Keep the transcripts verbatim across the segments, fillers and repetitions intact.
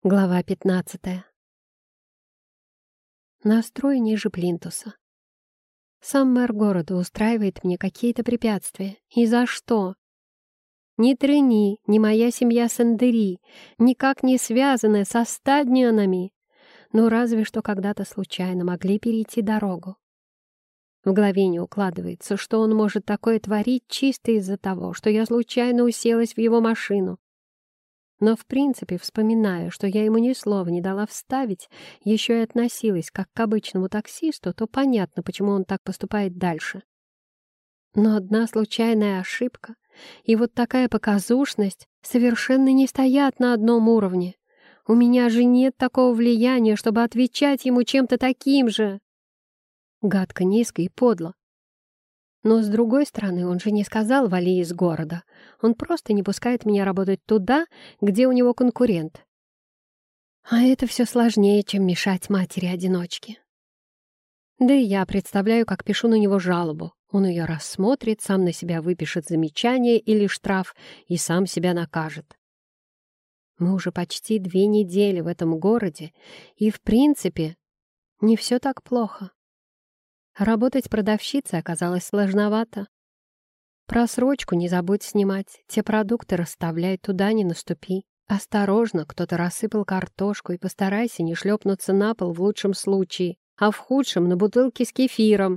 Глава пятнадцатая. Настрой ниже плинтуса. Сам мэр города устраивает мне какие-то препятствия. И за что? Ни Трени, ни моя семья Сандери никак не связаны со стаднионами, но разве что когда-то случайно могли перейти дорогу. В голове не укладывается, что он может такое творить чисто из-за того, что я случайно уселась в его машину. Но, в принципе, вспоминая, что я ему ни слова не дала вставить, еще и относилась как к обычному таксисту, то понятно, почему он так поступает дальше. Но одна случайная ошибка и вот такая показушность совершенно не стоят на одном уровне. У меня же нет такого влияния, чтобы отвечать ему чем-то таким же. Гадко, низко и подло. Но, с другой стороны, он же не сказал «вали из города». Он просто не пускает меня работать туда, где у него конкурент. А это все сложнее, чем мешать матери-одиночке. Да и я представляю, как пишу на него жалобу. Он ее рассмотрит, сам на себя выпишет замечание или штраф и сам себя накажет. Мы уже почти две недели в этом городе, и, в принципе, не все так плохо. Работать продавщицей оказалось сложновато. Просрочку не забудь снимать, те продукты расставляй, туда не наступи. Осторожно, кто-то рассыпал картошку, и постарайся не шлепнуться на пол в лучшем случае, а в худшем — на бутылке с кефиром.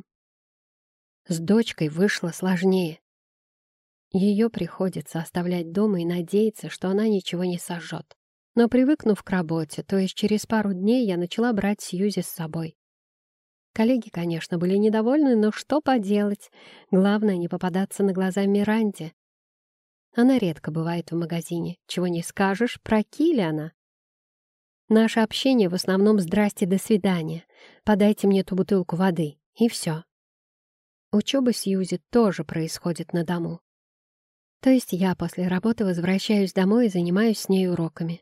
С дочкой вышло сложнее. Ее приходится оставлять дома и надеяться, что она ничего не сожжет. Но привыкнув к работе, то есть через пару дней, я начала брать Сьюзи с собой. Коллеги, конечно, были недовольны, но что поделать? Главное, не попадаться на глаза Миранде. Она редко бывает в магазине. Чего не скажешь про Киллиана. Наше общение в основном «здрасте, до свидания», «подайте мне ту бутылку воды» и все. Учеба Сьюзи тоже происходит на дому. То есть я после работы возвращаюсь домой и занимаюсь с ней уроками.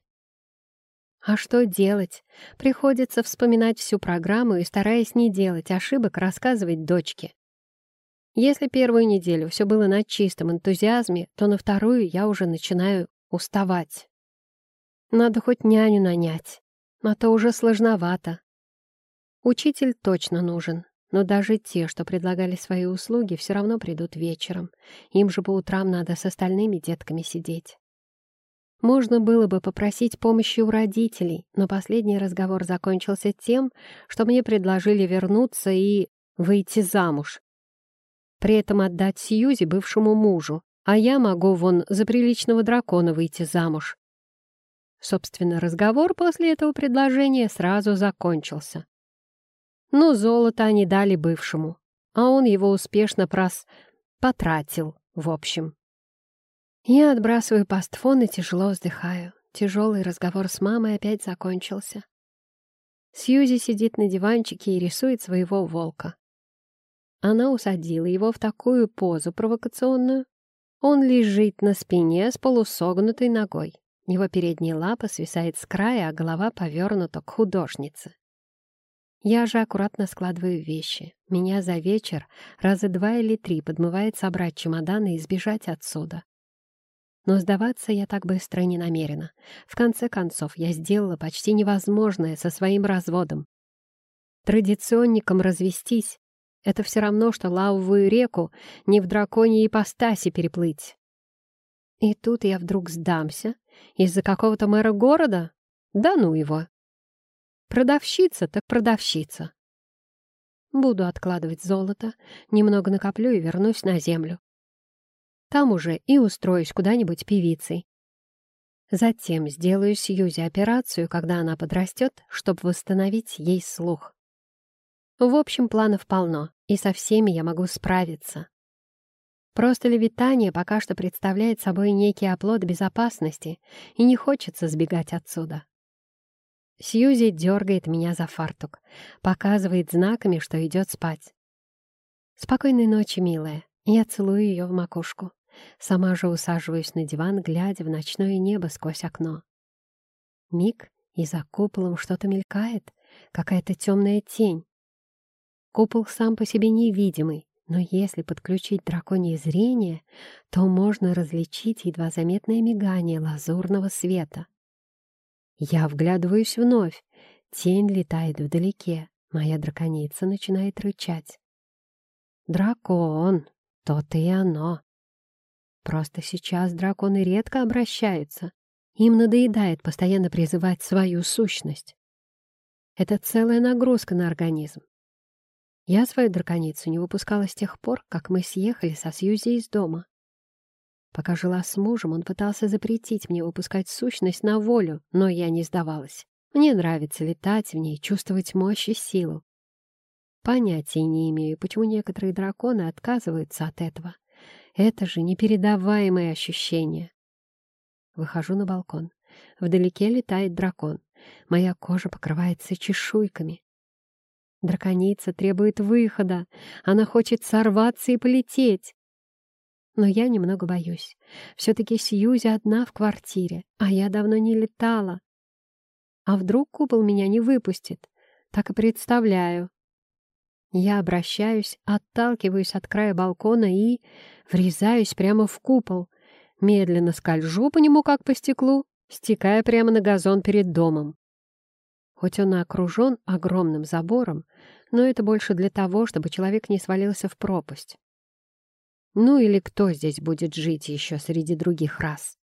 А что делать? Приходится вспоминать всю программу и, стараясь не делать ошибок, рассказывать дочке. Если первую неделю все было на чистом энтузиазме, то на вторую я уже начинаю уставать. Надо хоть няню нанять, а то уже сложновато. Учитель точно нужен, но даже те, что предлагали свои услуги, все равно придут вечером. Им же по утрам надо с остальными детками сидеть. Можно было бы попросить помощи у родителей, но последний разговор закончился тем, что мне предложили вернуться и выйти замуж. При этом отдать Сьюзи бывшему мужу, а я могу вон за приличного дракона выйти замуж. Собственно, разговор после этого предложения сразу закончился. Ну, золото они дали бывшему, а он его успешно прос... потратил, в общем. Я отбрасываю пастфон и тяжело вздыхаю. Тяжелый разговор с мамой опять закончился. Сьюзи сидит на диванчике и рисует своего волка. Она усадила его в такую позу провокационную. Он лежит на спине с полусогнутой ногой. Его передняя лапа свисает с края, а голова повернута к художнице. Я же аккуратно складываю вещи. Меня за вечер раза два или три подмывает собрать чемоданы и сбежать отсюда. Но сдаваться я так быстро не намерена. В конце концов, я сделала почти невозможное со своим разводом. Традиционникам развестись — это все равно, что лавовую реку не в драконьей ипостаси переплыть. И тут я вдруг сдамся из-за какого-то мэра города? Да ну его! Продавщица так продавщица. Буду откладывать золото, немного накоплю и вернусь на землю. Там уже и устроюсь куда-нибудь певицей. Затем сделаю Сьюзи операцию, когда она подрастет, чтобы восстановить ей слух. В общем, планов полно, и со всеми я могу справиться. Просто левитание пока что представляет собой некий оплот безопасности, и не хочется сбегать отсюда. Сьюзи дергает меня за фартук, показывает знаками, что идет спать. «Спокойной ночи, милая». Я целую ее в макушку. Сама же усаживаюсь на диван, глядя в ночное небо сквозь окно. Миг, и за куполом что-то мелькает, какая-то темная тень. Купол сам по себе невидимый, но если подключить драконье зрение, то можно различить едва заметное мигание лазурного света. Я вглядываюсь вновь. Тень летает вдалеке. Моя драконица начинает рычать. Дракон! То-то и оно. Просто сейчас драконы редко обращаются. Им надоедает постоянно призывать свою сущность. Это целая нагрузка на организм. Я свою драконицу не выпускала с тех пор, как мы съехали со Сьюзи из дома. Пока жила с мужем, он пытался запретить мне выпускать сущность на волю, но я не сдавалась. Мне нравится летать в ней, чувствовать мощь и силу. Понятия не имею, почему некоторые драконы отказываются от этого. Это же непередаваемые ощущения. Выхожу на балкон. Вдалеке летает дракон. Моя кожа покрывается чешуйками. Драконица требует выхода. Она хочет сорваться и полететь. Но я немного боюсь. Все-таки Сьюзи одна в квартире, а я давно не летала. А вдруг купол меня не выпустит? Так и представляю. Я обращаюсь, отталкиваюсь от края балкона и врезаюсь прямо в купол. Медленно скольжу по нему, как по стеклу, стекая прямо на газон перед домом. Хоть он и окружен огромным забором, но это больше для того, чтобы человек не свалился в пропасть. Ну или кто здесь будет жить еще среди других рас?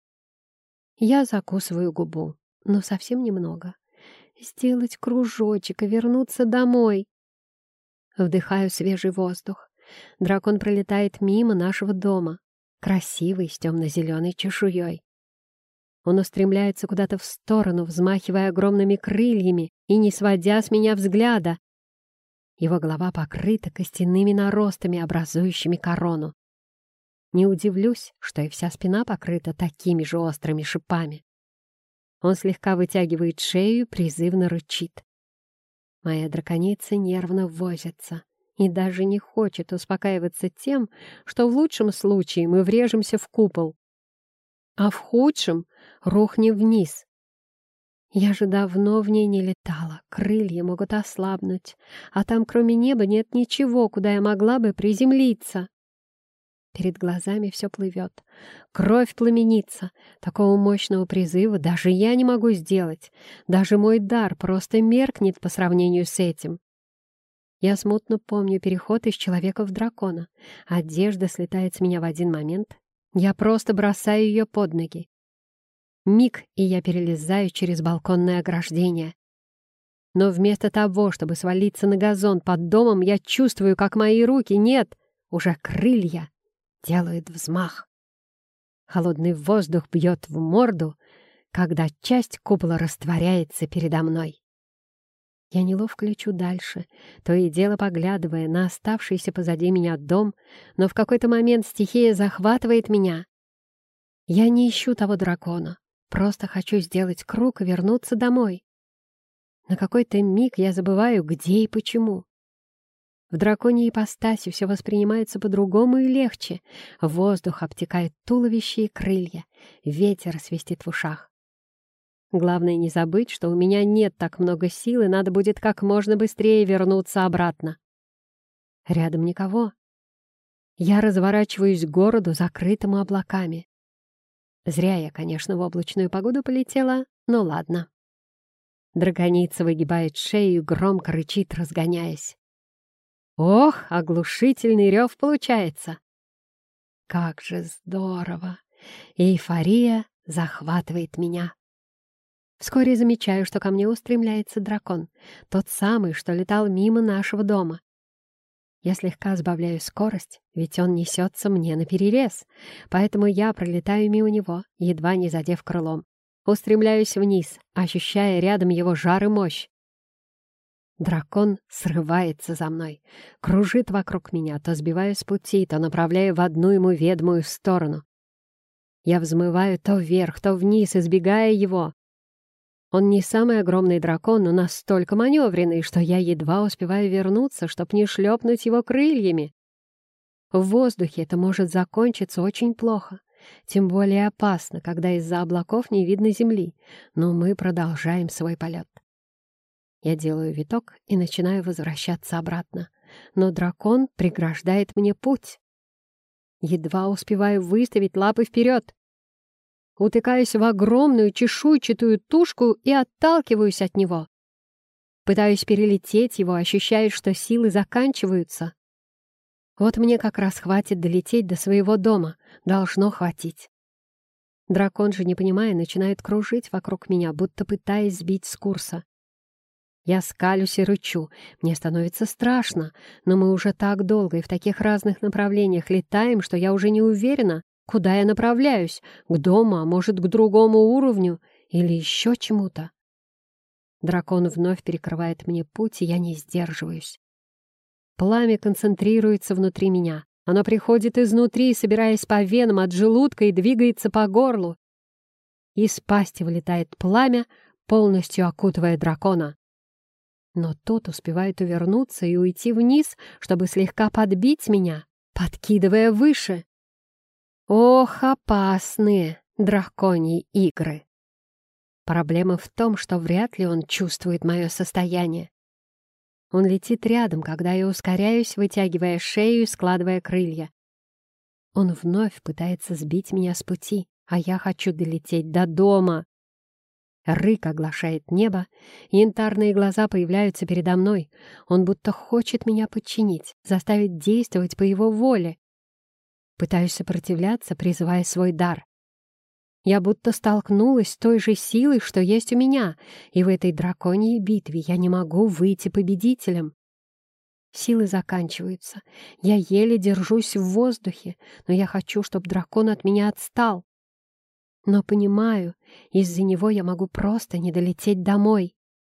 Я закусываю губу, но совсем немного. Сделать кружочек и вернуться домой. Вдыхаю свежий воздух. Дракон пролетает мимо нашего дома, красивый, с темно-зеленой чешуей. Он устремляется куда-то в сторону, взмахивая огромными крыльями и не сводя с меня взгляда. Его голова покрыта костяными наростами, образующими корону. Не удивлюсь, что и вся спина покрыта такими же острыми шипами. Он слегка вытягивает шею, призывно рычит. Моя драконица нервно возится и даже не хочет успокаиваться тем, что в лучшем случае мы врежемся в купол, а в худшем рухнем вниз. Я же давно в ней не летала, крылья могут ослабнуть, а там кроме неба нет ничего, куда я могла бы приземлиться. Перед глазами все плывет, кровь пламенится. Такого мощного призыва даже я не могу сделать. Даже мой дар просто меркнет по сравнению с этим. Я смутно помню переход из человека в дракона. Одежда слетает с меня в один момент. Я просто бросаю ее под ноги. Миг, и я перелезаю через балконное ограждение. Но вместо того, чтобы свалиться на газон под домом, я чувствую, как мои руки, нет, уже крылья, делают взмах. Холодный воздух бьет в морду, когда часть купола растворяется передо мной. Я неловко лечу дальше, то и дело поглядывая на оставшийся позади меня дом, но в какой-то момент стихия захватывает меня. Я не ищу того дракона, просто хочу сделать круг и вернуться домой. На какой-то миг я забываю, где и почему. В драконьей ипостаси все воспринимается по-другому и легче. Воздух обтекает туловище и крылья, ветер свистит в ушах. Главное не забыть, что у меня нет так много сил, и надо будет как можно быстрее вернуться обратно. Рядом никого. Я разворачиваюсь к городу, закрытому облаками. Зря я, конечно, в облачную погоду полетела, но ладно. Драконица выгибает шею и громко рычит, разгоняясь. Ох, оглушительный рев получается! Как же здорово! Эйфория захватывает меня. Вскоре замечаю, что ко мне устремляется дракон, тот самый, что летал мимо нашего дома. Я слегка сбавляю скорость, ведь он несется мне наперерез, поэтому я пролетаю мимо него, едва не задев крылом. Устремляюсь вниз, ощущая рядом его жар и мощь. Дракон срывается за мной, кружит вокруг меня, то сбивая с пути, то направляя в одну ему ведомую сторону. Я взмываю то вверх, то вниз, избегая его. Он не самый огромный дракон, но настолько маневренный, что я едва успеваю вернуться, чтоб не шлепнуть его крыльями. В воздухе это может закончиться очень плохо, тем более опасно, когда из-за облаков не видно земли, но мы продолжаем свой полет. Я делаю виток и начинаю возвращаться обратно, но дракон преграждает мне путь. Едва успеваю выставить лапы вперед. утыкаюсь в огромную чешуйчатую тушку и отталкиваюсь от него. Пытаюсь перелететь его, ощущаю, что силы заканчиваются. Вот мне как раз хватит долететь до своего дома. Должно хватить. Дракон же, не понимая, начинает кружить вокруг меня, будто пытаясь сбить с курса. Я скалюсь и рычу. Мне становится страшно, но мы уже так долго и в таких разных направлениях летаем, что я уже не уверена, куда я направляюсь, к дому, а может, к другому уровню или еще чему-то. Дракон вновь перекрывает мне путь, и я не сдерживаюсь. Пламя концентрируется внутри меня. Оно приходит изнутри, собираясь по венам от желудка и двигается по горлу. Из пасти вылетает пламя, полностью окутывая дракона. Но тот успевает увернуться и уйти вниз, чтобы слегка подбить меня, подкидывая выше. Ох, опасные драконьи игры! Проблема в том, что вряд ли он чувствует мое состояние. Он летит рядом, когда я ускоряюсь, вытягивая шею и складывая крылья. Он вновь пытается сбить меня с пути, а я хочу долететь до дома. Рык оглашает небо, янтарные глаза появляются передо мной. Он будто хочет меня подчинить, заставить действовать по его воле. Пытаюсь сопротивляться, призывая свой дар. Я будто столкнулась с той же силой, что есть у меня, и в этой драконьей битве я не могу выйти победителем. Силы заканчиваются. Я еле держусь в воздухе, но я хочу, чтобы дракон от меня отстал. Но понимаю, из-за него я могу просто не долететь домой.